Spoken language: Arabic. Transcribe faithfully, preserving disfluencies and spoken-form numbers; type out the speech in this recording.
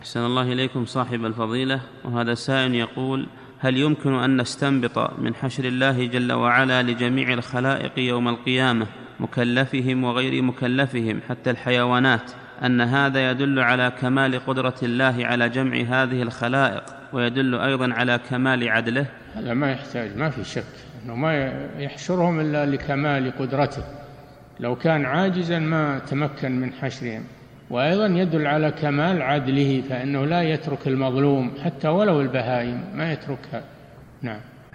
أحسن الله إليكم صاحب الفضيلة، وهذا سائل يقول: هل يمكن أن نستنبط من حشر الله جل وعلا لجميع الخلائق يوم القيامة مكلفهم وغير مكلفهم حتى الحيوانات أن هذا يدل على كمال قدرة الله على جمع هذه الخلائق ويدل أيضا على كمال عدله؟ هذا ما يحتاج، ما في شك أنه ما يحشرهم إلا لكمال قدرته، لو كان عاجزا ما تمكن من حشرهم. وأيضا يدل على كمال عدله، فإنه لا يترك المظلوم حتى ولو البهائم ما يتركها. نعم.